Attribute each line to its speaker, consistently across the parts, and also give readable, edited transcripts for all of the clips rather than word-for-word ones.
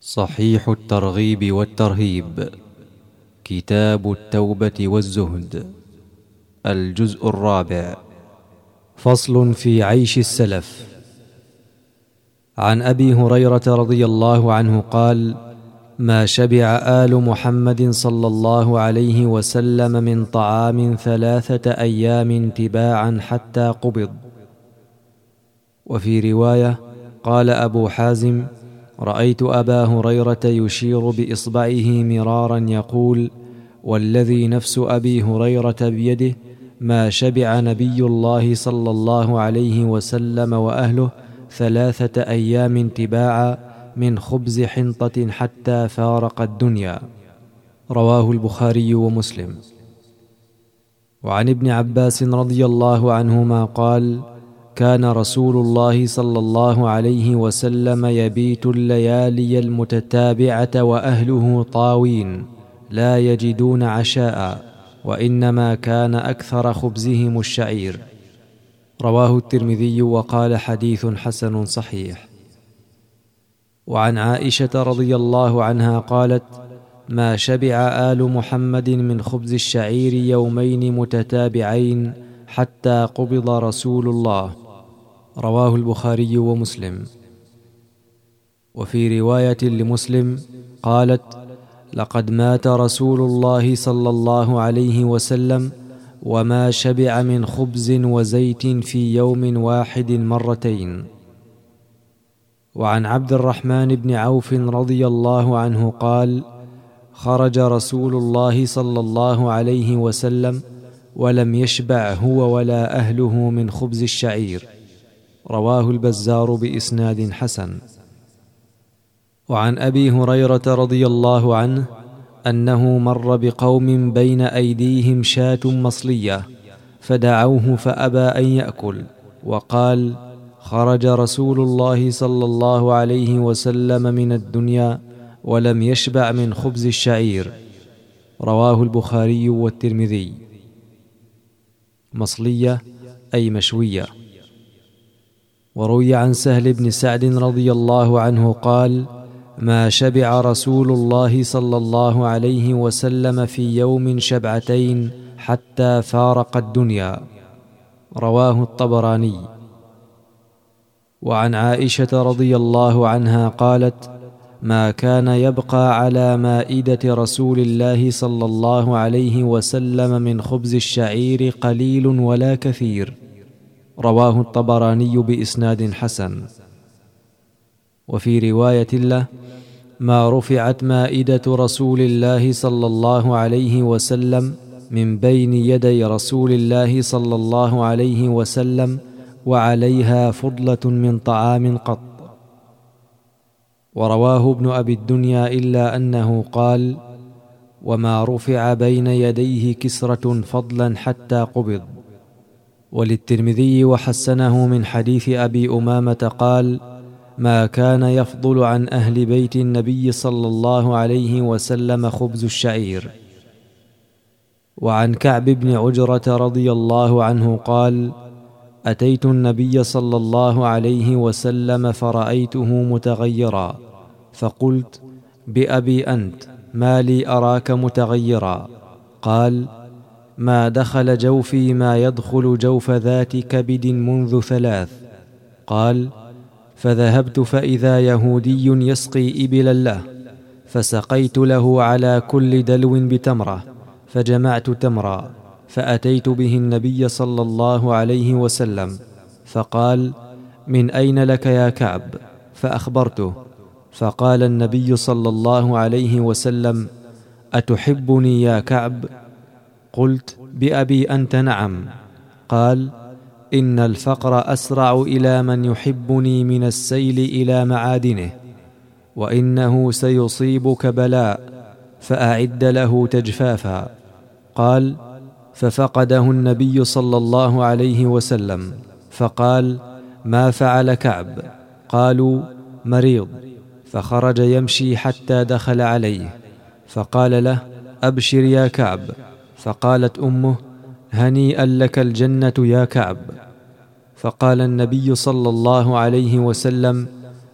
Speaker 1: صحيح الترغيب والترهيب، كتاب التوبة والزهد، الجزء الرابع. فصل في عيش السلف. عن أبي هريرة رضي الله عنه قال: ما شبع آل محمد صلى الله عليه وسلم من طعام 3 أيام تباعا حتى قبض. وفي رواية قال أبو حازم: رأيت أبا هريرة يشير بإصبعه مرارا يقول: والذي نفس أبي هريرة بيده ما شبع نبي الله صلى الله عليه وسلم وأهله 3 أيام تباعا من خبز حنطة حتى فارق الدنيا. رواه البخاري ومسلم. وعن ابن عباس رضي الله عنهما قال: كان رسول الله صلى الله عليه وسلم يبيت الليالي المتتابعة وأهله طاوين لا يجدون عشاء، وإنما كان أكثر خبزهم الشعير. رواه الترمذي وقال: حديث حسن صحيح. وعن عائشة رضي الله عنها قالت: ما شبع آل محمد من خبز الشعير يومين متتابعين حتى قبض رسول الله. رواه البخاري ومسلم. وفي رواية لمسلم قالت: لقد مات رسول الله صلى الله عليه وسلم وما شبع من خبز وزيت في يوم واحد مرتين. وعن عبد الرحمن بن عوف رضي الله عنه قال: خرج رسول الله صلى الله عليه وسلم ولم يشبع هو ولا أهله من خبز الشعير. رواه البزار بإسناد حسن. وعن أبي هريرة رضي الله عنه أنه مر بقوم بين أيديهم شاة مصلية فدعوه فأبى أن يأكل، وقال: خرج رسول الله صلى الله عليه وسلم من الدنيا ولم يشبع من خبز الشعير. رواه البخاري والترمذي. مصلية أي مشوية. وروي عن سهل بن سعد رضي الله عنه قال: ما شبع رسول الله صلى الله عليه وسلم في يوم شبعتين حتى فارق الدنيا. رواه الطبراني. وعن عائشة رضي الله عنها قالت: ما كان يبقى على مائدة رسول الله صلى الله عليه وسلم من خبز الشعير قليل ولا كثير. رواه الطبراني بإسناد حسن. وفي رواية له: ما رفعت مائدة رسول الله صلى الله عليه وسلم من بين يدي رسول الله صلى الله عليه وسلم وعليها فضلة من طعام قط. ورواه ابن أبي الدنيا إلا أنه قال: وما رفع بين يديه كسرة فضلا حتى قبض. وللترمذي وحسنه من حديث أبي أمامة قال: ما كان يفضل عن أهل بيت النبي صلى الله عليه وسلم خبز الشعير. وعن كعب بن عجرة رضي الله عنه قال: أتيت النبي صلى الله عليه وسلم فرأيته متغيرا، فقلت: بأبي أنت، ما لي أراك متغيرا؟ قال: ما دخل جوفي ما يدخل جوف ذات كبد منذ 3. قال: فذهبت فإذا يهودي يسقي إبلا له، فسقيت له على كل دلو بتمرة، فجمعت تمرا، فأتيت به النبي صلى الله عليه وسلم، فقال: من أين لك يا كعب؟ فأخبرته، فقال النبي صلى الله عليه وسلم: أتحبني يا كعب؟ قلت: بأبي أنت نعم. قال: إن الفقر أسرع إلى من يحبني من السيل إلى معادنه، وإنه سيصيبك بلاء، فأعد له تجفافا. قال: ففقده النبي صلى الله عليه وسلم، فقال: ما فعل كعب؟ قالوا: مريض. فخرج يمشي حتى دخل عليه، فقال له: أبشر يا كعب. فقالت أمه: هنيئا لك الجنة يا كعب. فقال النبي صلى الله عليه وسلم: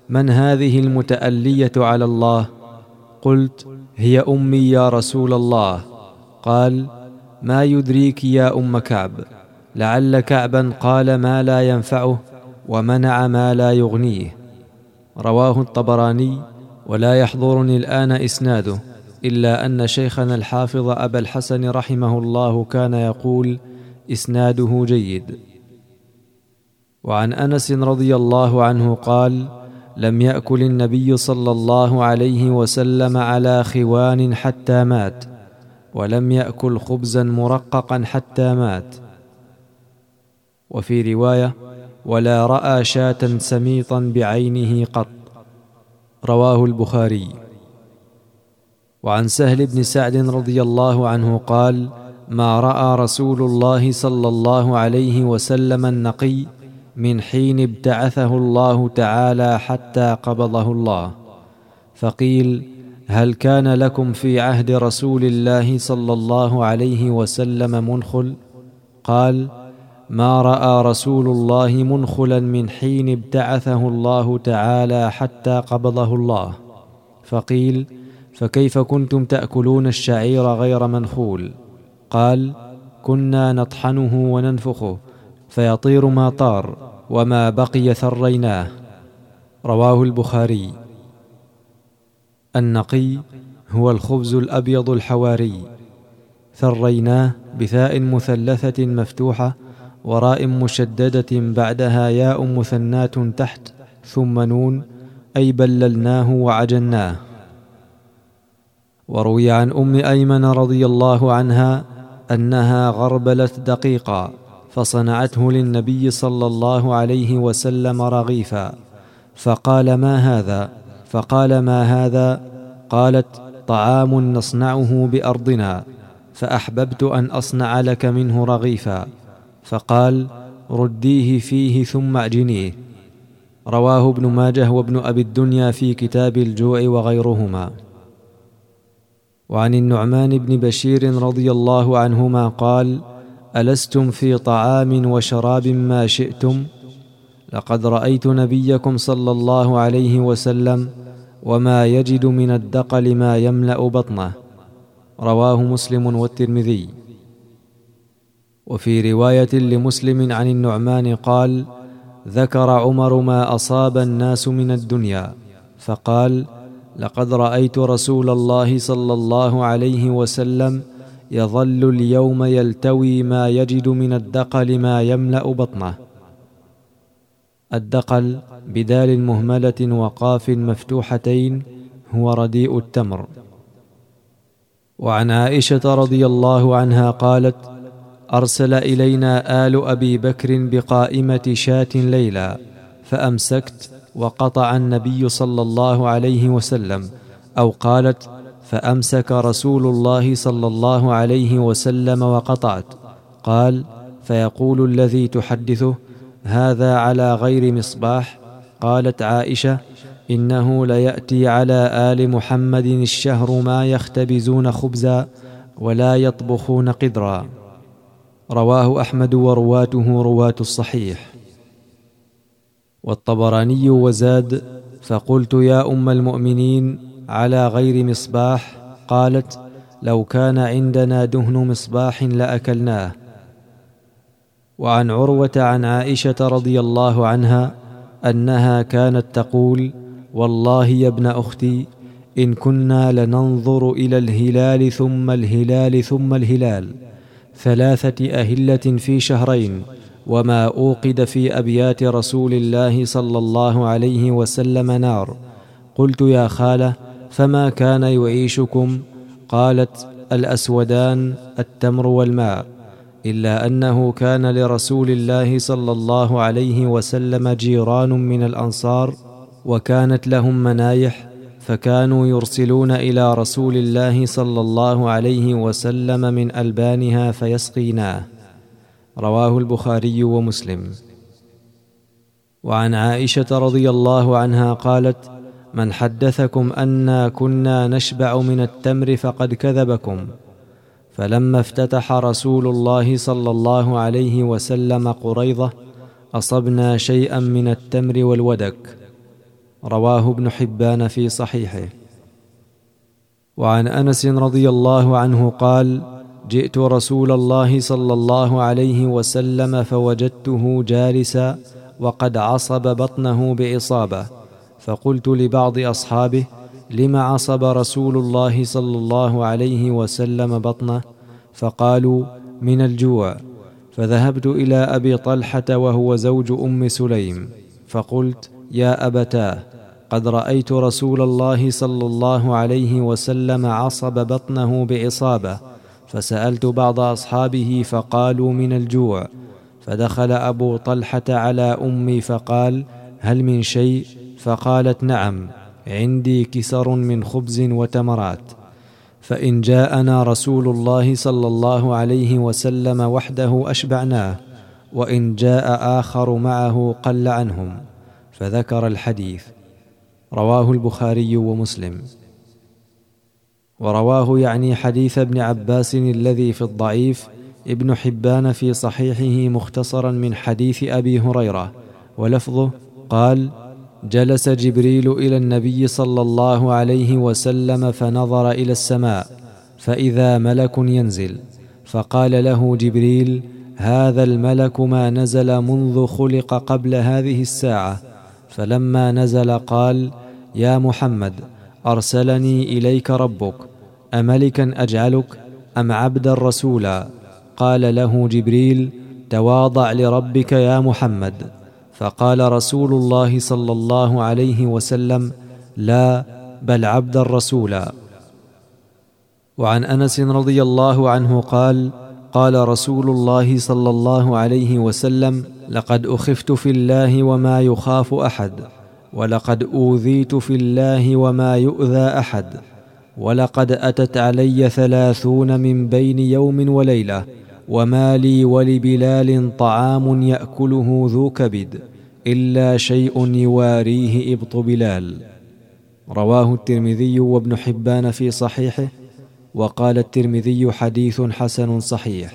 Speaker 1: من هذه المتألية على الله؟ قلت: هي أمي يا رسول الله. قال: ما يدريك يا أم كعب، لعل كعبا قال ما لا ينفعه ومنع ما لا يغنيه. رواه الطبراني، ولا يحضرني الآن إسناده، إلا أن شيخنا الحافظ أبا الحسن رحمه الله كان يقول: إسناده جيد. وعن أنس رضي الله عنه قال: لم يأكل النبي صلى الله عليه وسلم على خوان حتى مات، ولم يأكل خبزا مرققا حتى مات. وفي رواية: ولا رأى شاة سميطا بعينه قط. رواه البخاري. وعن سهل بن سعد رضي الله عنه قال: ما رأى رسول الله صلى الله عليه وسلم النقي من حين ابتعثه الله تعالى حتى قبضه الله. فقيل: هل كان لكم في عهد رسول الله صلى الله عليه وسلم منخل؟ قال: ما رأى رسول الله منخلا من حين ابتعثه الله تعالى حتى قبضه الله. فقيل: فكيف كنتم تأكلون الشعير غير منخول؟ قال: كنا نطحنه وننفخه فيطير ما طار، وما بقي ثريناه. رواه البخاري. النقي هو الخبز الأبيض الحواري. ثريناه بثاء مثلثة مفتوحة وراء مشددة بعدها ياء مثنات تحت ثم نون، أي بللناه وعجناه. وروي عن أم أيمن رضي الله عنها أنها غربلت دقيقا فصنعته للنبي صلى الله عليه وسلم رغيفا، فقال: ما هذا؟ فقال: ما هذا؟ قالت: طعام نصنعه بأرضنا، فأحببت أن أصنع لك منه رغيفا. فقال: رديه فيه ثم اعجنيه. رواه ابن ماجه وابن أبي الدنيا في كتاب الجوع وغيرهما. وعن النعمان بن بشير رضي الله عنهما قال: ألستم في طعام وشراب ما شئتم؟ لقد رأيت نبيكم صلى الله عليه وسلم وما يجد من الدقل ما يملأ بطنه. رواه مسلم والترمذي. وفي رواية لمسلم عن النعمان قال: ذكر عمر ما أصاب الناس من الدنيا، فقال: لقد رأيت رسول الله صلى الله عليه وسلم يظل اليوم يلتوي ما يجد من الدقل ما يملأ بطنه. الدقل بدال مهملة وقاف مفتوحتين هو رديء التمر. وعن عائشة رضي الله عنها قالت: أرسل إلينا آل أبي بكر بقائمة شاة ليلا، فأمسكت وقطع النبي صلى الله عليه وسلم، أو قالت: فأمسك رسول الله صلى الله عليه وسلم وقطعت. قال: فيقول الذي تحدثه: هذا على غير مصباح؟ قالت عائشة: إنه ليأتي على آل محمد الشهر ما يختبزون خبزا ولا يطبخون قدرا. رواه أحمد ورواته رواة الصحيح. والطبراني وزاد: فقلت: يا أم المؤمنين، على غير مصباح؟ قالت: لو كان عندنا دهن مصباح لأكلناه. وعن عروة عن عائشة رضي الله عنها أنها كانت تقول: والله يا ابن أختي، إن كنا لننظر إلى الهلال ثم الهلال ثم الهلال 3 أهلة في شهرين، وما أوقد في أبيات رسول الله صلى الله عليه وسلم نار. قلت: يا خالة، فما كان يعيشكم؟ قالت: الأسودان، التمر والماء، إلا أنه كان لرسول الله صلى الله عليه وسلم جيران من الأنصار، وكانت لهم منايح، فكانوا يرسلون إلى رسول الله صلى الله عليه وسلم من ألبانها فيسقيناه. رواه البخاري ومسلم. وعن عائشة رضي الله عنها قالت: من حدثكم أنا كنا نشبع من التمر فقد كذبكم. فلما افتتح رسول الله صلى الله عليه وسلم قريظة أصبنا شيئا من التمر والودك. رواه ابن حبان في صحيحه. وعن أنس رضي الله عنه قال: جئت رسول الله صلى الله عليه وسلم فوجدته جالسا وقد عصب بطنه بعصابة، فقلت لبعض أصحابه: لم عصب رسول الله صلى الله عليه وسلم بطنه؟ فقالوا: من الجوع. فذهبت إلى أبي طلحة وهو زوج أم سليم، فقلت: يا أبتاه، قد رأيت رسول الله صلى الله عليه وسلم عصب بطنه بعصابة، فسألت بعض أصحابه فقالوا: من الجوع. فدخل أبو طلحة على أمي فقال: هل من شيء؟ فقالت: نعم، عندي كسر من خبز وتمرات، فإن جاءنا رسول الله صلى الله عليه وسلم وحده أشبعناه، وإن جاء آخر معه قل عنهم. فذكر الحديث. رواه البخاري ومسلم. ورواه يعني حديث ابن عباس الذي في الضعيف ابن حبان في صحيحه مختصرا من حديث أبي هريرة، ولفظه: قال: جلس جبريل إلى النبي صلى الله عليه وسلم فنظر إلى السماء فإذا ملك ينزل، فقال له جبريل: هذا الملك ما نزل منذ خلق قبل هذه الساعة. فلما نزل قال: يا محمد، أرسلني إليك ربك، أملكا أجعلك أم عبدا رسولا؟ قال له جبريل: تواضع لربك يا محمد. فقال رسول الله صلى الله عليه وسلم: لا، بل عبدا رسولا. وعن أنس رضي الله عنه قال: قال رسول الله صلى الله عليه وسلم: لقد أخفت في الله وما يخاف أحد، ولقد أوذيت في الله وما يؤذى أحد، ولقد أتت علي 30 من بين يوم وليلة، وما لي ولبلال طعام يأكله ذو كبد إلا شيء يواريه إبط بلال. رواه الترمذي وابن حبان في صحيحه، وقال الترمذي: حديث حسن صحيح.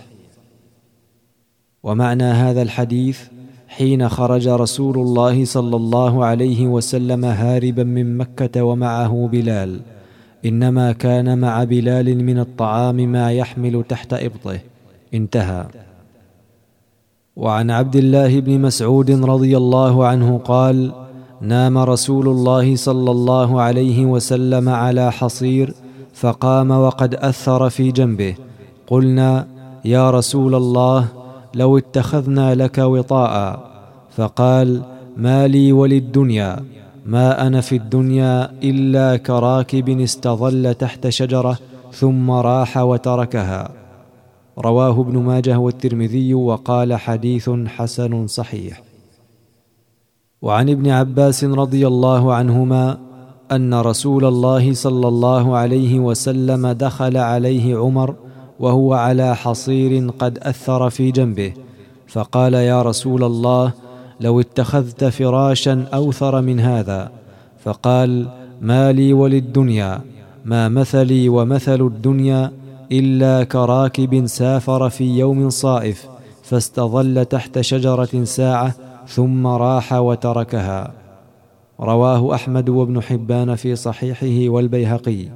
Speaker 1: ومعنى هذا الحديث: حين خرج رسول الله صلى الله عليه وسلم هاربا من مكة ومعه بلال، إنما كان مع بلال من الطعام ما يحمل تحت إبطه. انتهى. وعن عبد الله بن مسعود رضي الله عنه قال: نام رسول الله صلى الله عليه وسلم على حصير، فقام وقد أثر في جنبه. قلنا: يا رسول الله، لو اتخذنا لك وطاء. فقال: ما لي وللدنيا، ما أنا في الدنيا إلا كراكب استظل تحت شجرة ثم راح وتركها. رواه ابن ماجه والترمذي، وقال: حديث حسن صحيح. وعن ابن عباس رضي الله عنهما أن رسول الله صلى الله عليه وسلم دخل عليه عمر وهو على حصير قد أثر في جنبه، فقال: يا رسول الله، لو اتخذت فراشا أوثر من هذا. فقال: ما لي وللدنيا، ما مثلي ومثل الدنيا إلا كراكب سافر في يوم صائف فاستظل تحت شجرة ساعة ثم راح وتركها. رواه أحمد وابن حبان في صحيحه والبيهقي.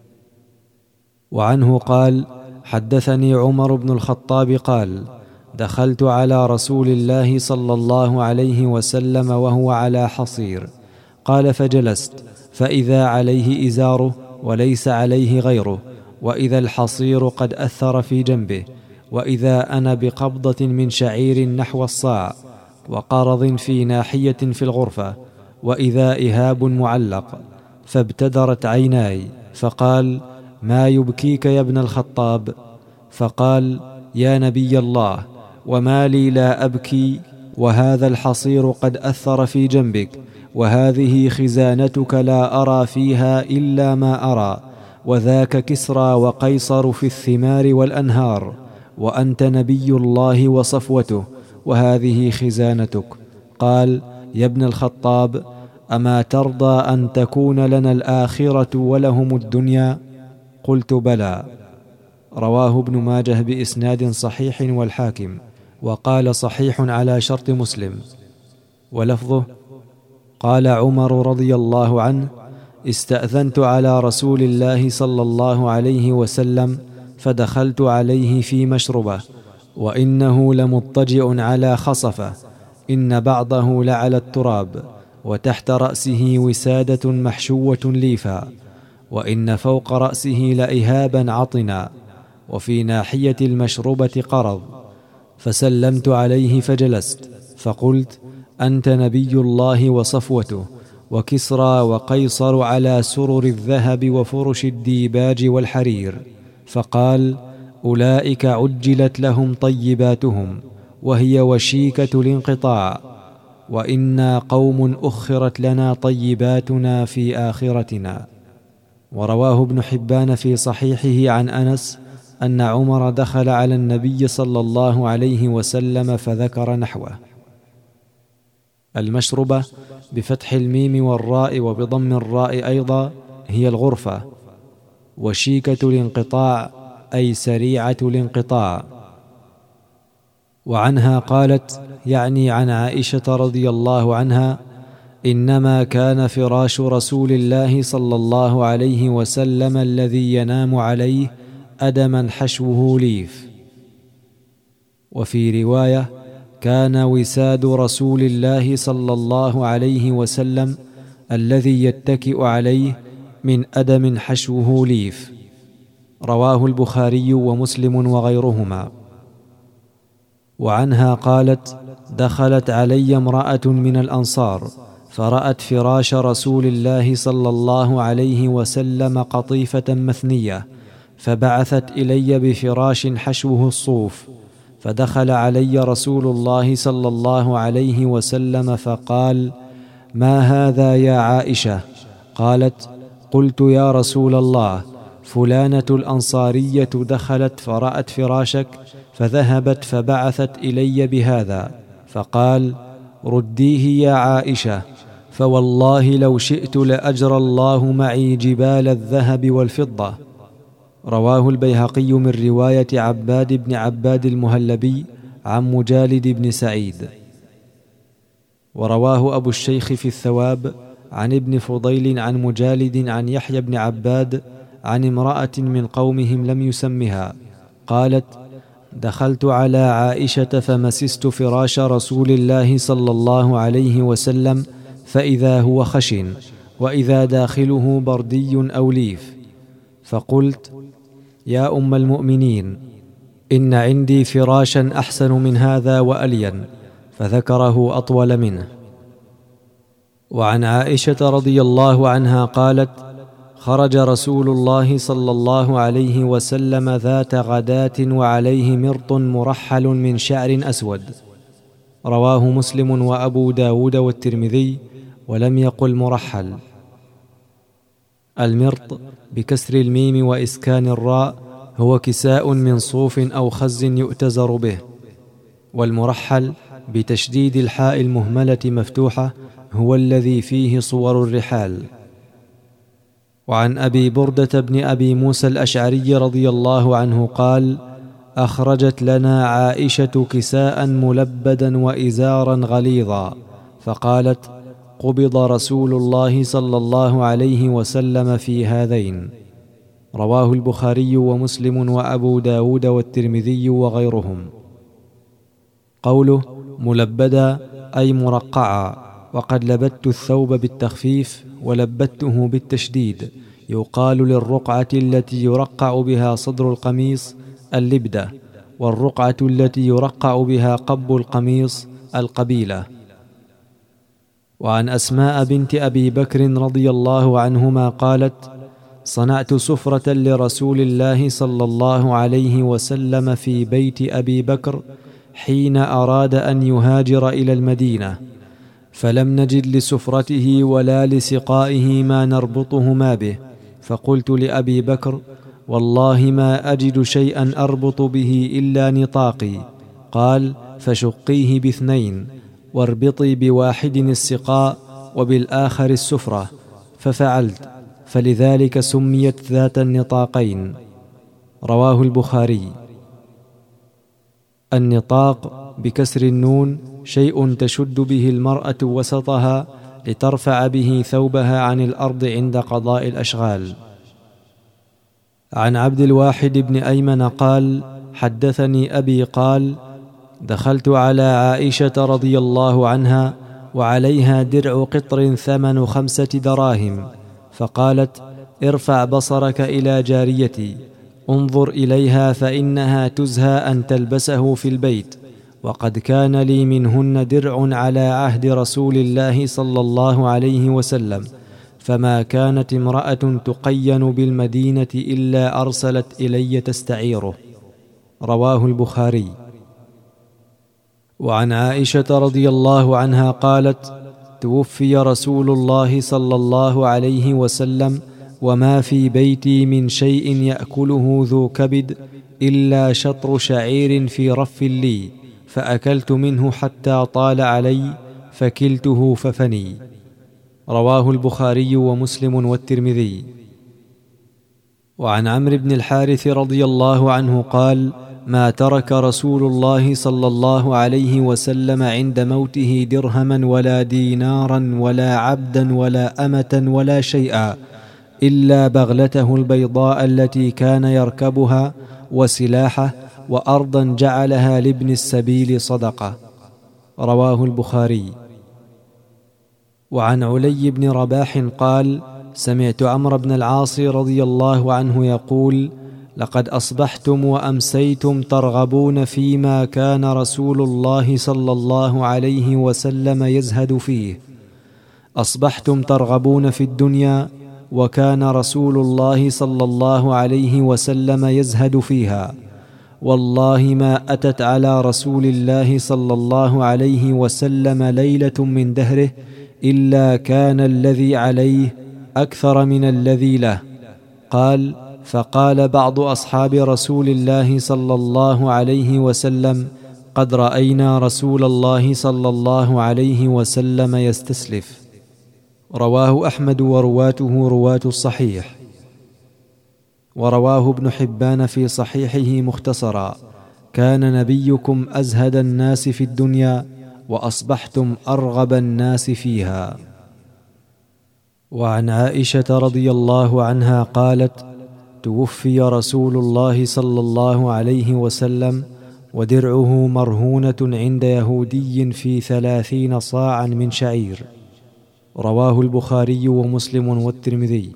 Speaker 1: وعنه قال: حدثني عمر بن الخطاب قال: دخلت على رسول الله صلى الله عليه وسلم وهو على حصير. قال: فجلست، فإذا عليه إزاره وليس عليه غيره، وإذا الحصير قد أثر في جنبه، وإذا أنا بقبضة من شعير نحو الصاع، وقرض في ناحية في الغرفة، وإذا إهاب معلق. فابتدرت عيناي، فقال: ما يبكيك يا ابن الخطاب؟ فقال: يا نبي الله، وما لي لا أبكي، وهذا الحصير قد أثر في جنبك، وهذه خزانتك لا أرى فيها إلا ما أرى، وذاك كسرى وقيصر في الثمار والأنهار، وأنت نبي الله وصفوته، وهذه خزانتك. قال: يا ابن الخطاب، أما ترضى أن تكون لنا الآخرة ولهم الدنيا؟ قلت: بلى. رواه ابن ماجه بإسناد صحيح والحاكم، وقال: صحيح على شرط مسلم. ولفظه: قال عمر رضي الله عنه: استأذنت على رسول الله صلى الله عليه وسلم فدخلت عليه في مشربه وإنه لمضطجع على خصفه، إن بعضه لعلى التراب، وتحت رأسه وسادة محشوة ليفا، وإن فوق رأسه لإهابا عطنا، وفي ناحية المشربة قرض. فسلمت عليه فجلست، فقلت: أنت نبي الله وصفوته، وكسرى وقيصر على سرر الذهب وفرش الديباج والحرير. فقال: أولئك عجلت لهم طيباتهم، وهي وشيكة الانقطاع، وإنا قوم أخرت لنا طيباتنا في آخرتنا. ورواه ابن حبان في صحيحه عن أنس أن عمر دخل على النبي صلى الله عليه وسلم فذكر نحوه. المشربة بفتح الميم والراء وبضم الراء أيضا هي الغرفة، وشيكة الانقطاع أي سريعة الانقطاع. وعنها قالت، يعني عن عائشة رضي الله عنها: إنما كان فراش رسول الله صلى الله عليه وسلم الذي ينام عليه أدما حشوه ليف. وفي رواية: كان وساد رسول الله صلى الله عليه وسلم الذي يتكئ عليه من أدم حشوه ليف. رواه البخاري ومسلم وغيرهما. وعنها قالت: دخلت علي امرأة من الأنصار فرأت فراش رسول الله صلى الله عليه وسلم قطيفة مثنية، فبعثت إلي بفراش حشوه الصوف، فدخل علي رسول الله صلى الله عليه وسلم فقال: ما هذا يا عائشة؟ قالت: قلت: يا رسول الله، فلانة الأنصارية دخلت فرأت فراشك فذهبت فبعثت إلي بهذا. فقال: رديه يا عائشة، فوالله لو شئت لأجرى الله معي جبال الذهب والفضة. رواه البيهقي من رواية عباد بن عباد المهلبي عن مجالد بن سعيد. ورواه أبو الشيخ في الثواب عن ابن فضيل عن مجالد عن يحيى بن عباد عن امرأة من قومهم لم يسمها، قالت: دخلت على عائشة فمسست فراش رسول الله صلى الله عليه وسلم فإذا هو خشن، وإذا داخله بردي أو ليف، فقلت: يا أم المؤمنين، إن عندي فراشا أحسن من هذا وألين، فذكره أطول منه. وعن عائشة رضي الله عنها قالت: خرج رسول الله صلى الله عليه وسلم ذات غداة وعليه مرط مرحل من شعر أسود. رواه مسلم وأبو داود والترمذي، ولم يقل مرحل. المرط بكسر الميم وإسكان الراء هو كساء من صوف أو خز يؤتزر به، والمرحل بتشديد الحاء المهملة مفتوحة هو الذي فيه صور الرحال. وعن أبي بردة بن أبي موسى الأشعري رضي الله عنه قال: أخرجت لنا عائشة كساء ملبدا وإزارا غليظا، فقالت: قبض رسول الله صلى الله عليه وسلم في هذين. رواه البخاري ومسلم وأبو داود والترمذي وغيرهم. قوله ملبدا أي مرقعا، وقد لبدت الثوب بالتخفيف ولبدته بالتشديد. يقال للرقعة التي يرقع بها صدر القميص اللبدة، والرقعة التي يرقع بها قب القميص القبيلة. وعن أسماء بنت أبي بكر رضي الله عنهما قالت: صنعت سفرة لرسول الله صلى الله عليه وسلم في بيت أبي بكر حين أراد أن يهاجر إلى المدينة، فلم نجد لسفرته ولا لسقائه ما نربطهما به، فقلت لأبي بكر: والله ما أجد شيئا أربط به إلا نطاقي. قال: فشقيه باثنين، واربطي بواحد السقاء وبالآخر السفرة. ففعلت، فلذلك سميت ذات النطاقين. رواه البخاري. النطاق بكسر النون شيء تشد به المرأة وسطها لترفع به ثوبها عن الأرض عند قضاء الأشغال. عن عبد الواحد بن أيمن قال: حدثني أبي قال: دخلت على عائشة رضي الله عنها وعليها درع قطر ثمن 5 دراهم، فقالت: ارفع بصرك إلى جاريتي، انظر إليها فإنها تزهى أن تلبسه في البيت، وقد كان لي منهن درع على عهد رسول الله صلى الله عليه وسلم، فما كانت امرأة تقين بالمدينة إلا أرسلت إلي تستعيره. رواه البخاري. وعن عائشة رضي الله عنها قالت: توفي رسول الله صلى الله عليه وسلم وما في بيتي من شيء يأكله ذو كبد إلا شطر شعير في رف لي، فأكلت منه حتى طال علي فكلته ففني. رواه البخاري ومسلم والترمذي. وعن عمرو بن الحارث رضي الله عنه قال: ما ترك رسول الله صلى الله عليه وسلم عند موته درهما ولا دينارا ولا عبدا ولا أمة ولا شيئا إلا بغلته البيضاء التي كان يركبها وسلاحه وأرضا جعلها لابن السبيل صدقة. رواه البخاري. وعن علي بن رباح قال: سمعت عمرو بن العاص رضي الله عنه يقول: لقد أصبحتم وأمسيتم ترغبون فيما كان رسول الله صلى الله عليه وسلم يزهد فيه. أصبحتم ترغبون في الدنيا وكان رسول الله صلى الله عليه وسلم يزهد فيها. والله ما أتت على رسول الله صلى الله عليه وسلم ليلة من دهره إلا كان الذي عليه أكثر من الذي له. قال: فقال بعض أصحاب رسول الله صلى الله عليه وسلم: قد رأينا رسول الله صلى الله عليه وسلم يستسلف. رواه أحمد ورواته رواة الصحيح. ورواه ابن حبان في صحيحه مختصرا: كان نبيكم أزهد الناس في الدنيا وأصبحتم أرغب الناس فيها. وعن عائشة رضي الله عنها قالت: توفي رسول الله صلى الله عليه وسلم ودرعه مرهونة عند يهودي في 30 صاعا من شعير. رواه البخاري ومسلم والترمذي.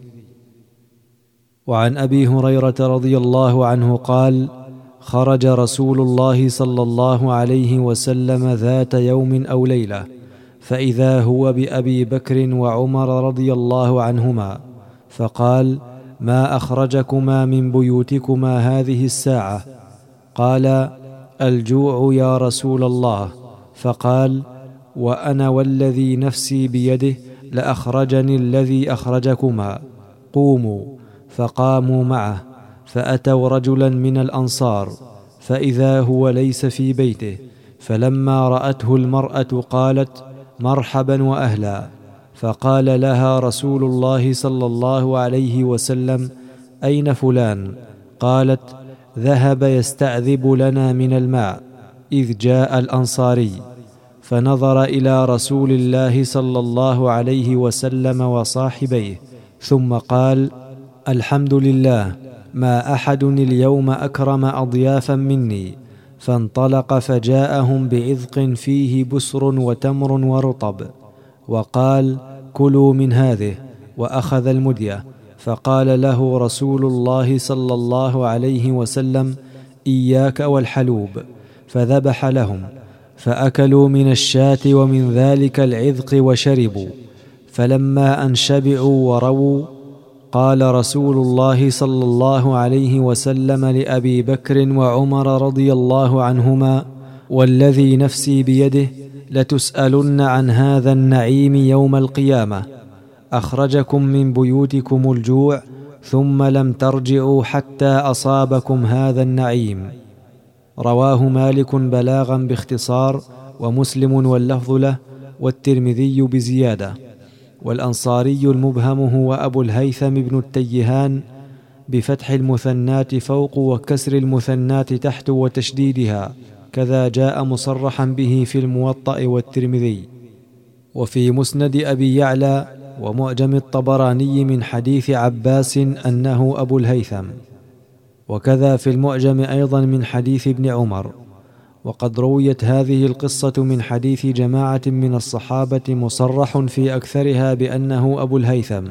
Speaker 1: وعن أبي هريرة رضي الله عنه قال: خرج رسول الله صلى الله عليه وسلم ذات يوم أو ليلة، فإذا هو بأبي بكر وعمر رضي الله عنهما، فقال: ما أخرجكما من بيوتكما هذه الساعة؟ قال: الجوع يا رسول الله. فقال: وأنا والذي نفسي بيده لأخرجني الذي أخرجكما، قوموا. فقاموا معه، فأتوا رجلا من الأنصار، فإذا هو ليس في بيته، فلما رأته المرأة قالت: مرحبا وأهلا. فقال لها رسول الله صلى الله عليه وسلم: أين فلان؟ قالت: ذهب يستعذب لنا من الماء. إذ جاء الأنصاري فنظر إلى رسول الله صلى الله عليه وسلم وصاحبيه، ثم قال: الحمد لله، ما أحد اليوم أكرم أضيافا مني. فانطلق فجاءهم بعذق فيه بسر وتمر ورطب، وقال: كلوا من هذه، وأخذ المدية. فقال له رسول الله صلى الله عليه وسلم: إياك والحلوب. فذبح لهم، فأكلوا من الشاة ومن ذلك العذق وشربوا. فلما أن شبعوا ورووا، قال رسول الله صلى الله عليه وسلم لأبي بكر وعمر رضي الله عنهما: والذي نفسي بيده لتسألن عن هذا النعيم يوم القيامة. أخرجكم من بيوتكم الجوع ثم لم ترجعوا حتى أصابكم هذا النعيم. رواه مالك بلاغا باختصار، ومسلم واللفظ له، والترمذي بزيادة. والأنصاري المبهم هو أبو الهيثم بن التيهان بفتح المثنات فوق وكسر المثنات تحت وتشديدها، كذا جاء مصرحا به في الموطأ والترمذي. وفي مسند أبي يعلى ومعجم الطبراني من حديث عباس أنه أبو الهيثم، وكذا في المعجم أيضا من حديث ابن عمر. وقد رويت هذه القصة من حديث جماعة من الصحابة مصرح في أكثرها بأنه أبو الهيثم.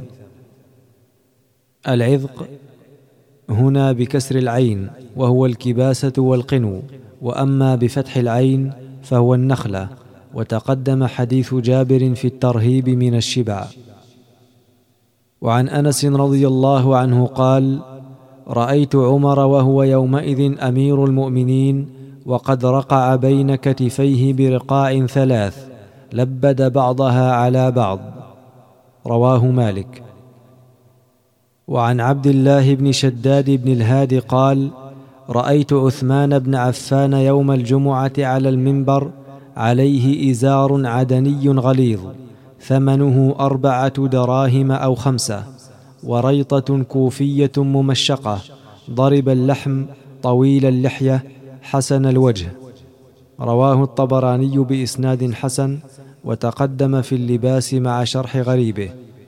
Speaker 1: العذق هنا بكسر العين، وهو الكباسة والقنو، وأما بفتح العين فهو النخلة، وتقدم حديث جابر في الترهيب من الشبع. وعن أنس رضي الله عنه قال: رأيت عمر وهو يومئذ أمير المؤمنين وقد رقع بين كتفيه برقاع 3 لبد بعضها على بعض. رواه مالك. وعن عبد الله بن شداد بن الهاد قال: رأيت عثمان بن عفان يوم الجمعة على المنبر عليه إزار عدني غليظ ثمنه 4 دراهم أو 5، وريطة كوفية ممشقة، ضرب اللحم، طويل اللحية، حسن الوجه. رواه الطبراني بإسناد حسن، وتقدم في اللباس مع شرح غريبه.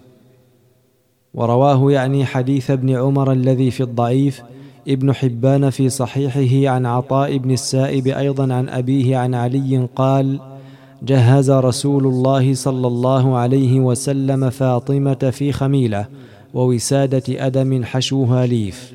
Speaker 1: ورواه يعني حديث ابن عمر الذي في الضعيف ابن حبان في صحيحه عن عطاء بن السائب أيضا عن أبيه عن علي قال: جهز رسول الله صلى الله عليه وسلم فاطمة في خميلة ووسادة أدم حشوها ليف.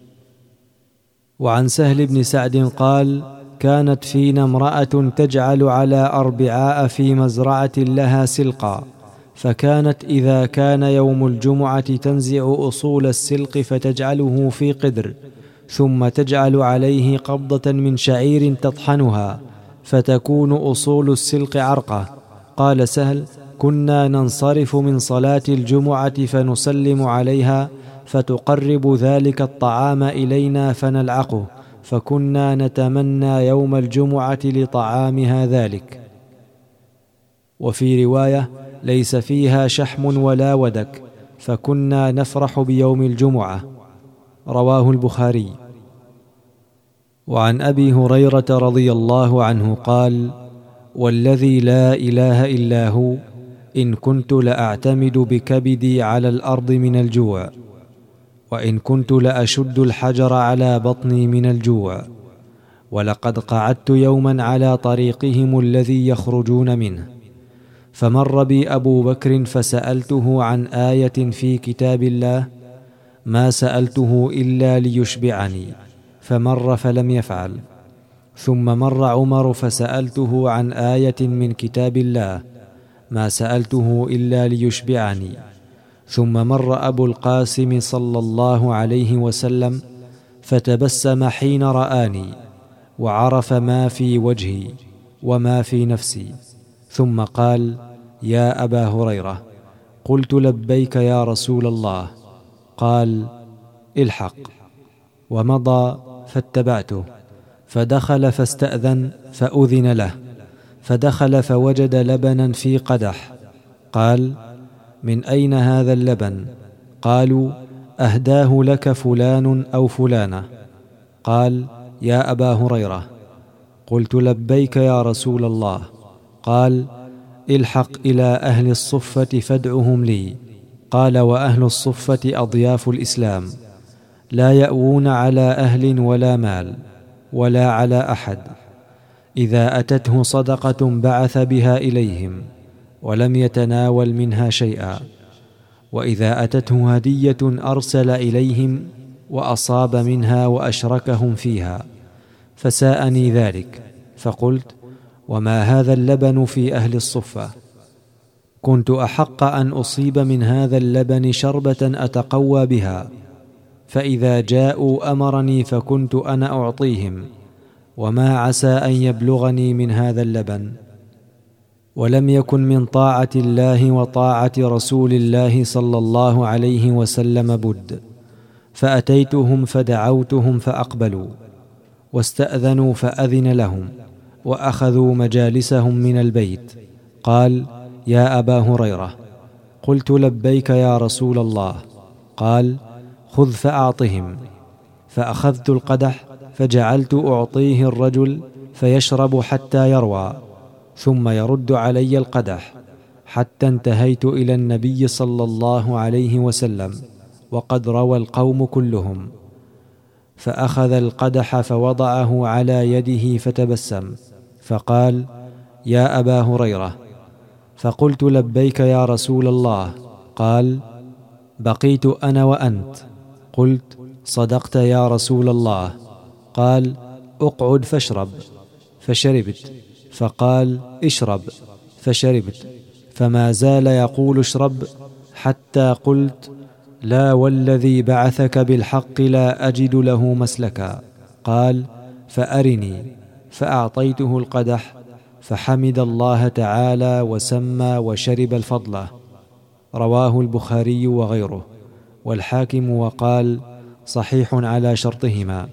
Speaker 1: وعن سهل بن سعد قال: كانت فينا امرأة تجعل على أربعاء في مزرعة لها سلقا، فكانت إذا كان يوم الجمعة تنزع أصول السلق فتجعله في قدر، ثم تجعل عليه قبضة من شعير تطحنها، فتكون أصول السلق عرقة. قال سهل: كنا ننصرف من صلاة الجمعة فنسلم عليها، فتقرب ذلك الطعام إلينا فنلعقه، فكنا نتمنى يوم الجمعة لطعامها ذلك. وفي رواية: ليس فيها شحم ولا ودك، فكنا نفرح بيوم الجمعة. رواه البخاري. وعن أبي هريرة رضي الله عنه قال: والذي لا إله إلا هو إن كنت لأعتمد بكبدي على الأرض من الجوع، وإن كنت لأشد الحجر على بطني من الجوع، ولقد قعدت يوما على طريقهم الذي يخرجون منه، فمر بي أبو بكر فسألته عن آية في كتاب الله، ما سألته إلا ليشبعني، فمر فلم يفعل. ثم مر عمر فسألته عن آية من كتاب الله، ما سألته إلا ليشبعني. ثم مر أبو القاسم صلى الله عليه وسلم فتبسم حين رآني، وعرف ما في وجهي وما في نفسي، ثم قال: يا أبا هريرة. قلت: لبيك يا رسول الله. قال: الحق. ومضى فاتبعته، فدخل فاستأذن فأذن له، فدخل فوجد لبنا في قدح. قال: من أين هذا اللبن؟ قالوا: أهداه لك فلان أو فلانة. قال: يا أبا هريرة. قلت: لبيك يا رسول الله. قال: الحق إلى أهل الصفة فادعهم لي. قال: وأهل الصفة أضياف الإسلام، لا يأوون على أهل ولا مال ولا على أحد، إذا أتته صدقة بعث بها إليهم ولم يتناول منها شيئا، وإذا أتته هدية أرسل إليهم وأصاب منها وأشركهم فيها، فساءني ذلك، فقلت: وما هذا اللبن في أهل الصفة؟ كنت أحق أن أصيب من هذا اللبن شربة أتقوى بها، فإذا جاءوا أمرني فكنت أنا أعطيهم، وما عسى أن يبلغني من هذا اللبن. ولم يكن من طاعة الله وطاعة رسول الله صلى الله عليه وسلم بد، فأتيتهم فدعوتهم فأقبلوا، واستأذنوا فأذن لهم، وأخذوا مجالسهم من البيت. قال: يا أبا هريرة. قلت: لبيك يا رسول الله. قال: خذ فأعطهم. فأخذت القدح فجعلت أعطيه الرجل فيشرب حتى يروى، ثم يرد علي القدح حتى انتهيت إلى النبي صلى الله عليه وسلم وقد روى القوم كلهم، فأخذ القدح فوضعه على يده فتبسم فقال: يا أبا هريرة. فقلت: لبيك يا رسول الله. قال: بقيت أنا وأنت. قلت: صدقت يا رسول الله. قال: اقعد فاشرب. فشربت. فقال: اشرب. فشربت. فما زال يقول: اشرب، حتى قلت: لا والذي بعثك بالحق لا أجد له مسلكا. قال: فأرني. فأعطيته القدح فحمد الله تعالى وسمى وشرب الفضلة. رواه البخاري وغيره، والحاكم وقال: صحيح على شرطهما.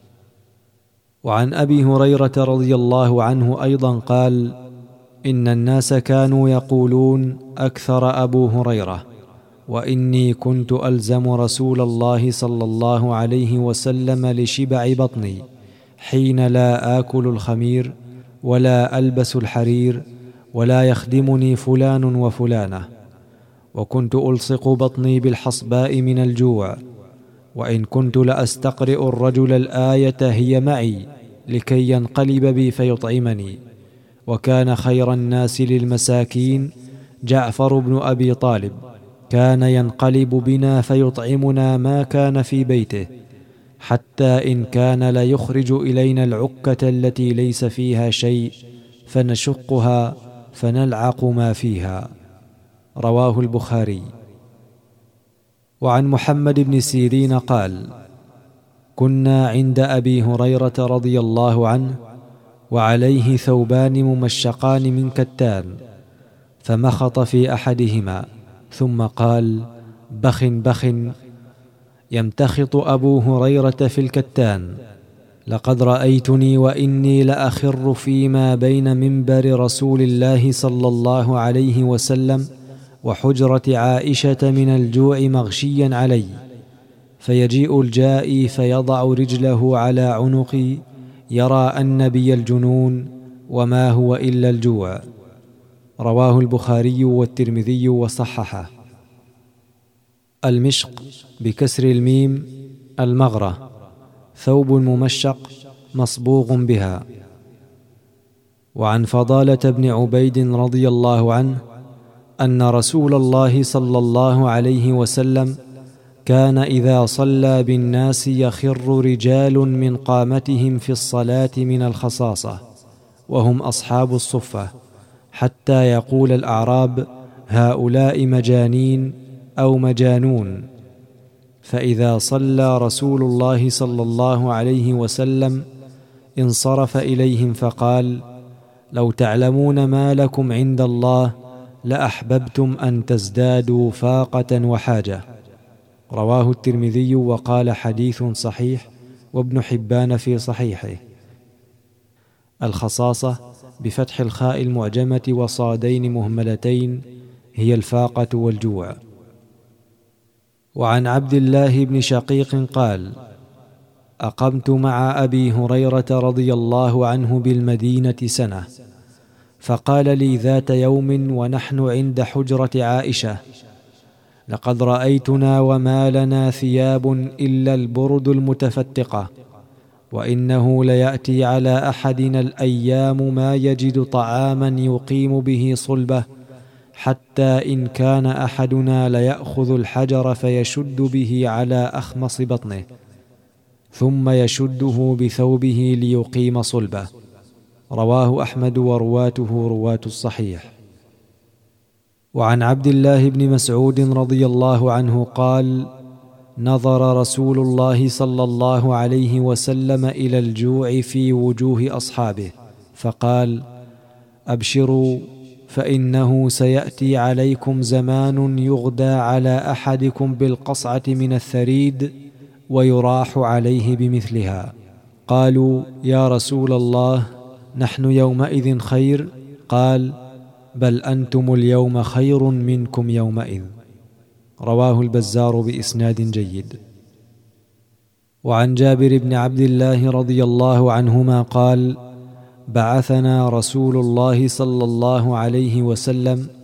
Speaker 1: وعن أبي هريرة رضي الله عنه أيضا قال: إن الناس كانوا يقولون: أكثر أبو هريرة، وإني كنت ألزم رسول الله صلى الله عليه وسلم لشبع بطني حين لا آكل الخمير ولا ألبس الحرير ولا يخدمني فلان وفلانة، وكنت ألصق بطني بالحصباء من الجوع، وإن كنت لأستقرئ الرجل الآية هي معي لكي ينقلب بي فيطعمني. وكان خير الناس للمساكين جعفر بن أبي طالب، كان ينقلب بنا فيطعمنا ما كان في بيته، حتى إن كان ليخرج إلينا العكة التي ليس فيها شيء فنشقها فنلعق ما فيها. رواه البخاري. وعن محمد بن سيرين قال: كنا عند أبي هريرة رضي الله عنه وعليه ثوبان ممشقان من كتان، فمخط في أحدهما ثم قال: بخ بخ. يمتخط أبو هريرة في الكتان: لقد رأيتني وإني لأخر فيما بين منبر رسول الله صلى الله عليه وسلم وحجرة عائشة من الجوع مغشيا علي، فيجيء الجائي فيضع رجله على عنقي يرى أن بي الجنون وما هو إلا الجوع. رواه البخاري والترمذي وصححه. المشق بكسر الميم المغرة، ثوب ممشق مصبوغ بها. وعن فضالة بن عبيد رضي الله عنه أن رسول الله صلى الله عليه وسلم كان إذا صلى بالناس يخر رجال من قامتهم في الصلاة من الخصاصة وهم أصحاب الصفة، حتى يقول الأعراب: هؤلاء مجانين أو مجانون. فإذا صلى رسول الله صلى الله عليه وسلم انصرف إليهم فقال: لو تعلمون ما لكم عند الله لأحببتم أن تزدادوا فاقة وحاجة. رواه الترمذي وقال: حديث صحيح، وابن حبان في صحيحه. الخصاصة بفتح الخاء المعجمة وصادين مهملتين هي الفاقة والجوع. وعن عبد الله بن شقيق قال: أقمت مع أبي هريرة رضي الله عنه بالمدينة سنة، فقال لي ذات يوم ونحن عند حجرة عائشة: لقد رأيتنا وما لنا ثياب إلا البرد المتفتقة، وإنه ليأتي على أحدنا الأيام ما يجد طعاما يقيم به صلبه، حتى إن كان أحدنا ليأخذ الحجر فيشد به على أخمص بطنه ثم يشده بثوبه ليقيم صلبه. رواه أحمد ورواته رواة الصحيح. وعن عبد الله بن مسعود رضي الله عنه قال: نظر رسول الله صلى الله عليه وسلم إلى الجوع في وجوه أصحابه فقال: أبشروا، فإنه سيأتي عليكم زمان يغدى على أحدكم بالقصعة من الثريد ويراح عليه بمثلها. قالوا: يا رسول الله، نحن يومئذ خير. قال: بل أنتم اليوم خير منكم يومئذ. رواه البزار بإسناد جيد. وعن جابر بن عبد الله رضي الله عنهما قال: بعثنا رسول الله صلى الله عليه وسلم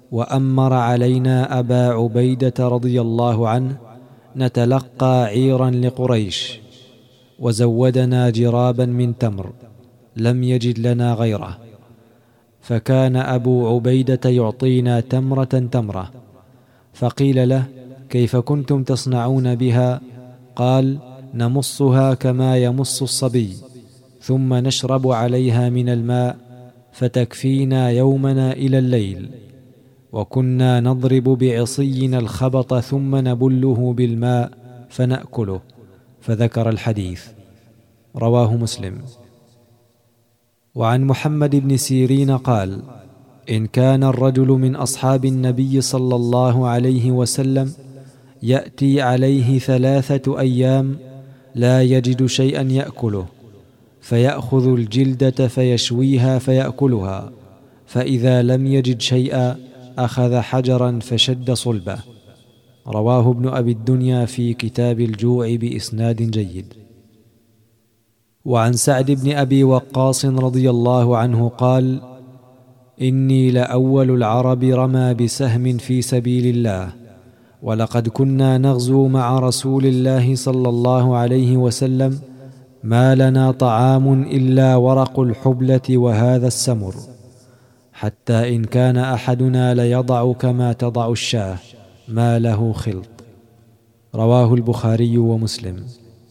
Speaker 1: وأمر علينا أبا عبيدة رضي الله عنه نتلقى عيرا لقريش، وزودنا جرابا من تمر لم يجد لنا غيره، فكان أبو عبيدة يعطينا تمرة تمرة. فقيل له: كيف كنتم تصنعون بها؟ قال: نمصها كما يمص الصبي، ثم نشرب عليها من الماء فتكفينا يومنا إلى الليل، وكنا نضرب بعصينا الخبط ثم نبله بالماء فنأكله. فذكر الحديث. رواه مسلم. وعن محمد بن سيرين قال: إن كان الرجل من أصحاب النبي صلى الله عليه وسلم يأتي عليه 3 أيام لا يجد شيئا يأكله، فيأخذ الجلدة فيشويها فيأكلها، فإذا لم يجد شيئا أخذ حجرا فشد صلبه. رواه ابن أبي الدنيا في كتاب الجوع بإسناد جيد. وعن سعد بن أبي وقاص رضي الله عنه قال: إني لأول العرب رمى بسهم في سبيل الله، ولقد كنا نغزو مع رسول الله صلى الله عليه وسلم، ما لنا طعام إلا ورق الحبلة وهذا السمر، حتى إن كان أحدنا ليضع كما تضع الشاة ما له خلط. رواه البخاري ومسلم.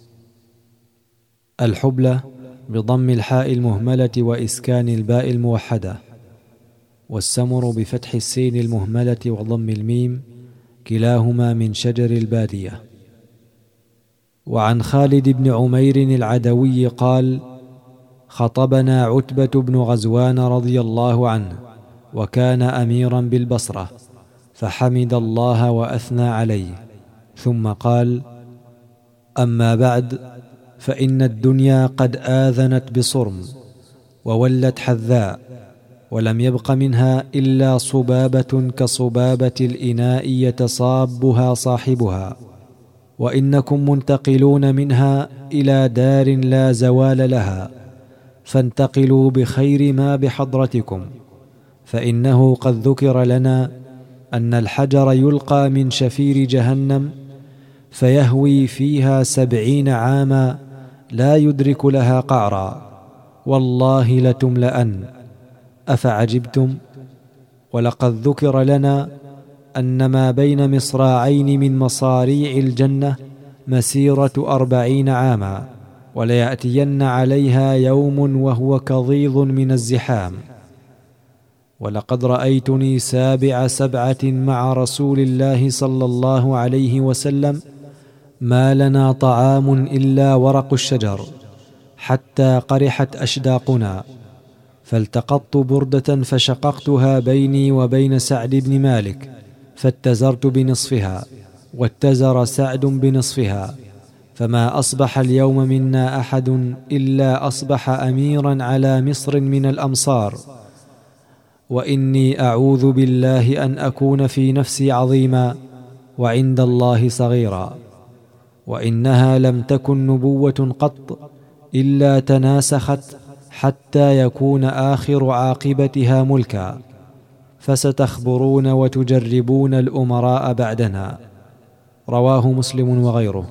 Speaker 1: الحبلة بضم الحاء المهملة وإسكان الباء الموحدة، والسمر بفتح السين المهملة وضم الميم، كلاهما من شجر البادية. وعن خالد بن عمير العدوي قال: خطبنا عتبة بن غزوان رضي الله عنه، وكان أميرا بالبصرة، فحمد الله وأثنى عليه، ثم قال: أما بعد، فإن الدنيا قد آذنت بصرم وولت حذاء، ولم يبق منها إلا صبابة كصبابة الإناء يتصابها صاحبها، وإنكم منتقلون منها إلى دار لا زوال لها، فانتقلوا بخير ما بحضرتكم، فإنه قد ذكر لنا أن الحجر يلقى من شفير جهنم فيهوي فيها 70 عاما لا يدرك لها قعرا، والله لتملأن. أفعجبتم؟ ولقد ذكر لنا أن ما بين مصراعين من مصاريع الجنة مسيرة 40 عاما، وليأتين عليها يوم وهو كظيظ من الزحام. ولقد رأيتني 7 سبعة مع رسول الله صلى الله عليه وسلم، ما لنا طعام إلا ورق الشجر، حتى قرحت أشداقنا، فالتقطت بردة فشققتها بيني وبين سعد بن مالك، فاتزرت بنصفها، واتزر سعد بنصفها، فما أصبح اليوم منا أحد إلا أصبح أميرا على مصر من الأمصار، وإني أعوذ بالله أن أكون في نفسي عظيما وعند الله صغيرا، وإنها لم تكن نبوة قط إلا تناسخت حتى يكون آخر عاقبتها ملكا، فستخبرون وتجربون الأمراء بعدنا. رواه مسلم وغيره.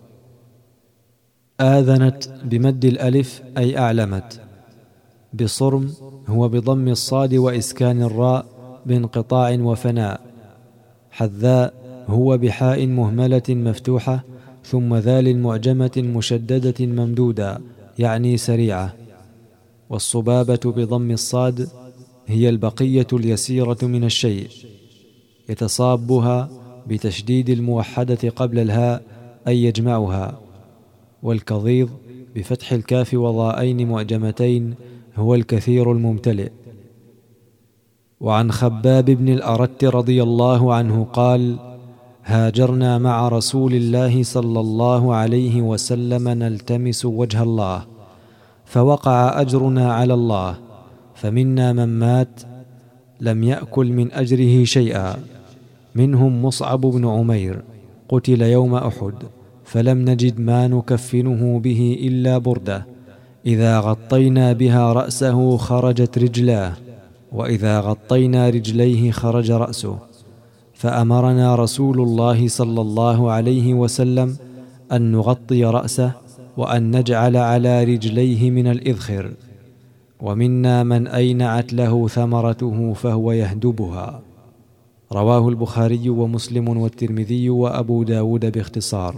Speaker 1: آذنت بمد الألف أي أعلمت. بصرم هو بضم الصاد وإسكان الراء بانقطاع وفناء. حذاء هو بحاء مهملة مفتوحة ثم ذال معجمة مشددة ممدودة، يعني سريعة. والصبابة بضم الصاد هي البقية اليسيرة من الشيء، يتصابها بتشديد الموحدة قبل الهاء أي يجمعها. والكظيظ بفتح الكاف وضاءين معجمتين هو الكثير الممتلئ. وعن خباب بن الأرت رضي الله عنه قال: هاجرنا مع رسول الله صلى الله عليه وسلم نلتمس وجه الله، فوقع أجرنا على الله، فمنا من مات لم يأكل من أجره شيئا، منهم مصعب بن عمير قتل يوم أحد، فلم نجد ما نكفنه به إلا بردة إذا غطينا بها رأسه خرجت رجلاه، وإذا غطينا رجليه خرج رأسه، فأمرنا رسول الله صلى الله عليه وسلم أن نغطي رأسه وأن نجعل على رجليه من الإذخر، ومنا من أينعت له ثمرته فهو يهدبها. رواه البخاري ومسلم والترمذي وأبو داود باختصار.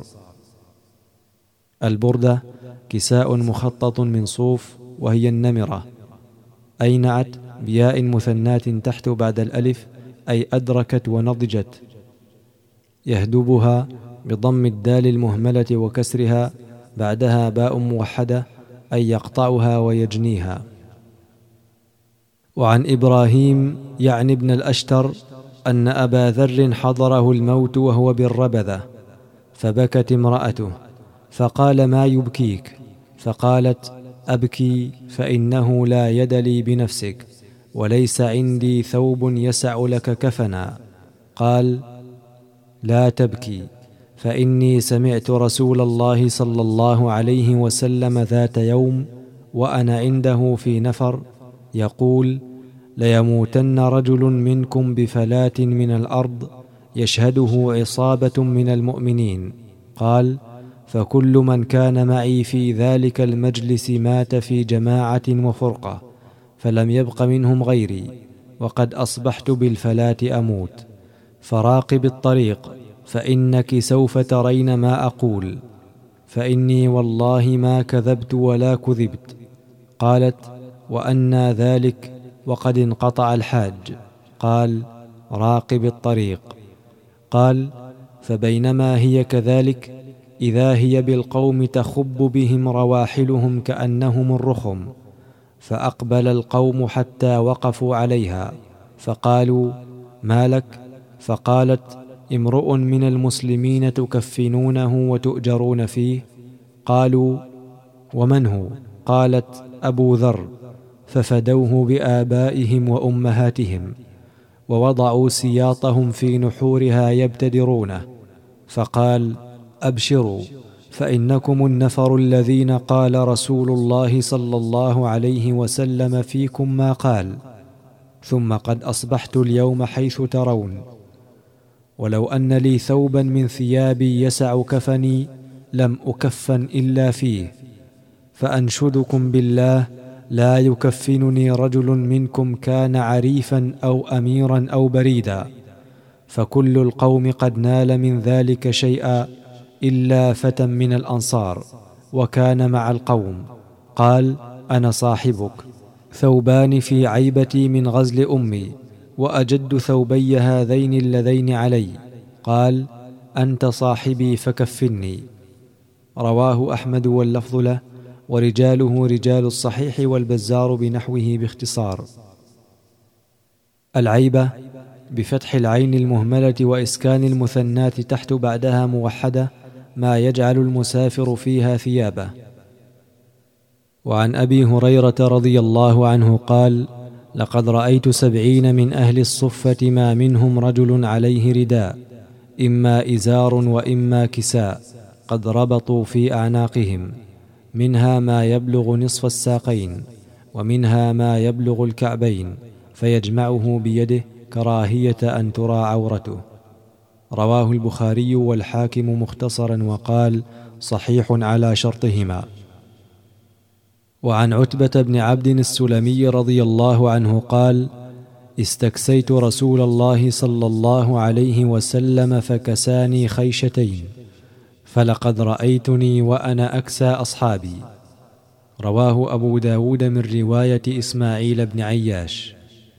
Speaker 1: البردة كساء مخطط من صوف، وهي النمرة. أينعت بياء مثنات تحت بعد الألف، أي أدركت ونضجت. يهدبها بضم الدال المهملة وكسرها بعدها باء موحدة، أي يقطعها ويجنيها. وعن إبراهيم يعني ابن الأشتر أن أبا ذر حضره الموت وهو بالربذة، فبكت امرأته، فقال: ما يبكيك؟ فقالت: أبكي فإنه لا يد لي بنفسك، وليس عندي ثوب يسع لك كفنا. قال: لا تبكي، فإني سمعت رسول الله صلى الله عليه وسلم ذات يوم وأنا عنده في نفر يقول: ليموتن رجل منكم بفلاة من الأرض يشهده عصابة من المؤمنين. قال: فكل من كان معي في ذلك المجلس مات في جماعة وفرقة، فلم يبق منهم غيري، وقد أصبحت بالفلاة أموت، فراقب الطريق، فإنك سوف ترين ما أقول، فإني والله ما كذبت ولا كذبت. قالت: وأنى ذلك وقد انقطع الحاج؟ قال: راقب الطريق. قال: فبينما هي كذلك إذا هي بالقوم تخب بهم رواحلهم كأنهم الرخم، فأقبل القوم حتى وقفوا عليها، فقالوا: ما لك؟ فقالت: امرؤ من المسلمين تكفنونه وتؤجرون فيه. قالوا: ومن هو؟ قالت: أبو ذر. ففدوه بآبائهم وأمهاتهم، ووضعوا سياطهم في نحورها يبتدرونه، فقال: أبشروا، فإنكم النفر الذين قال رسول الله صلى الله عليه وسلم فيكم ما قال، ثم قد أصبحت اليوم حيث ترون، ولو أن لي ثوبا من ثيابي يسع كفني لم أكفن إلا فيه، فأنشدكم بالله لا يكفنني رجل منكم كان عريفا أو أميرا أو بريدا، فكل القوم قد نال من ذلك شيئا إلا فتى من الأنصار وكان مع القوم. قال: أنا صاحبك، ثوبان في عيبتي من غزل أمي، وأجد ثوبي هذين اللذين علي. قال: أنت صاحبي فكفني. رواه أحمد واللفظ له، ورجاله رجال الصحيح والبزار بنحوه باختصار. العيبة بفتح العين المهملة وإسكان المثنات تحت بعدها موحدة، ما يجعل المسافر فيها ثيابه. وعن أبي هريرة رضي الله عنه قال: لقد رأيت 70 من أهل الصفة ما منهم رجل عليه رداء، إما إزار وإما كساء، قد ربطوا في أعناقهم، منها ما يبلغ نصف الساقين، ومنها ما يبلغ الكعبين، فيجمعه بيده كراهية أن ترى عورته. رواه البخاري والحاكم مختصرا، وقال: صحيح على شرطهما. وعن عتبة بن عبد السلمي رضي الله عنه قال: استكسيت رسول الله صلى الله عليه وسلم فكساني خيشتين، فلقد رأيتني وأنا أكسى أصحابي. رواه أبو داود من رواية إسماعيل بن عياش.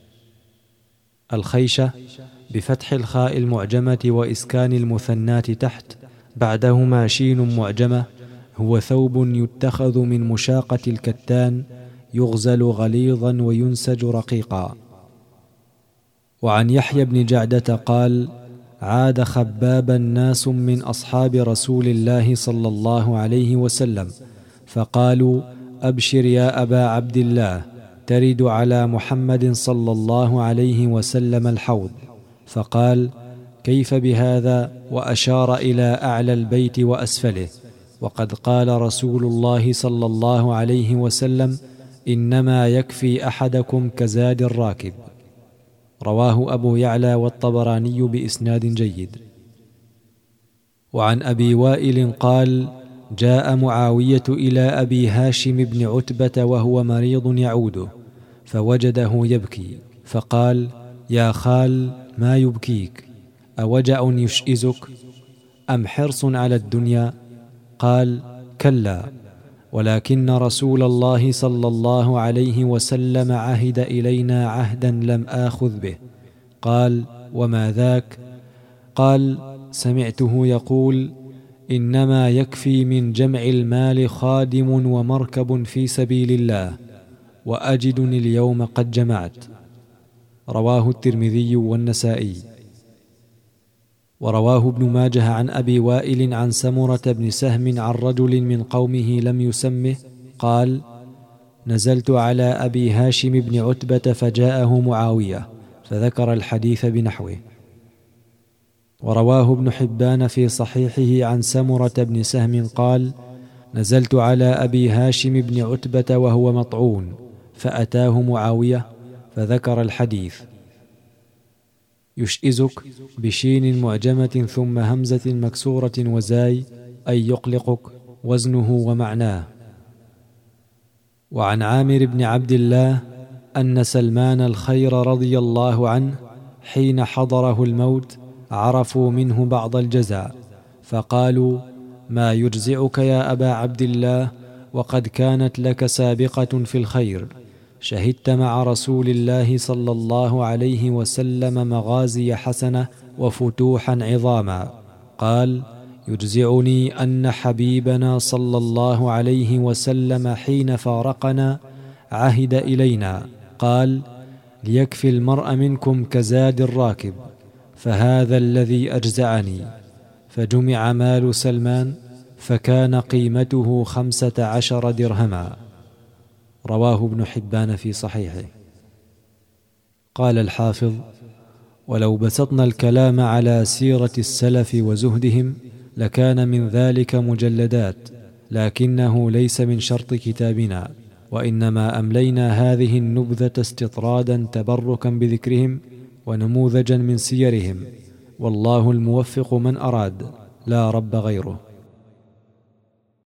Speaker 1: الخيشة بفتح الخاء المعجمة وإسكان المثنات تحت بعدهما شين معجمة، هو ثوب يتخذ من مشاقة الكتان، يغزل غليظا وينسج رقيقا. وعن يحيى بن جعدة قال: عاد خبابا ناس من أصحاب رسول الله صلى الله عليه وسلم، فقالوا: أبشر يا أبا عبد الله، ترد على محمد صلى الله عليه وسلم الحوض. فقال: كيف بهذا؟ وأشار إلى أعلى البيت وأسفله، وقد قال رسول الله صلى الله عليه وسلم: إنما يكفي أحدكم كزاد الراكب. رواه أبو يعلى والطبراني بإسناد جيد. وعن أبي وائل قال: جاء معاوية إلى أبي هاشم بن عتبة وهو مريض يعوده، فوجده يبكي، فقال: يا خال، ما يبكيك؟ أوجع يشئزك أم حرص على الدنيا؟ قال: كلا، ولكن رسول الله صلى الله عليه وسلم عهد إلينا عهدا لم آخذ به. قال: وما ذاك؟ قال: سمعته يقول: إنما يكفي من جمع المال خادم ومركب في سبيل الله، وأجدني اليوم قد جمعت. رواه الترمذي والنسائي. ورواه ابن ماجه عن أبي وائل عن سمرة بن سهم عن رجل من قومه لم يسمه قال: نزلت على أبي هاشم بن عتبة فجاءه معاوية، فذكر الحديث بنحوه. ورواه ابن حبان في صحيحه عن سمرة بن سهم قال: نزلت على أبي هاشم بن عتبة وهو مطعون، فأتاه معاوية فذكر الحديث. يشئزك بشين معجمة ثم همزة مكسورة وزاي، أي يقلقك، وزنه ومعناه. وعن عامر بن عبد الله أن سلمان الخير رضي الله عنه حين حضره الموت عرفوا منه بعض الجزاء، فقالوا: ما يجزعك يا أبا عبد الله، وقد كانت لك سابقة في الخير، شهدت مع رسول الله صلى الله عليه وسلم مغازي حسنة وفتوحا عظاما. قال: يجزعني أن حبيبنا صلى الله عليه وسلم حين فارقنا عهد إلينا قال: ليكفي المرء منكم كزاد الراكب، فهذا الذي أجزعني. فجمع مال سلمان فكان قيمته 15 درهما. رواه ابن حبان في صحيحه. قال الحافظ: ولو بسطنا الكلام على سيرة السلف وزهدهم لكان من ذلك مجلدات، لكنه ليس من شرط كتابنا، وإنما أملينا هذه النبذة استطرادا تبركا بذكرهم ونموذجا من سيرهم، والله الموفق من أراد، لا رب غيره.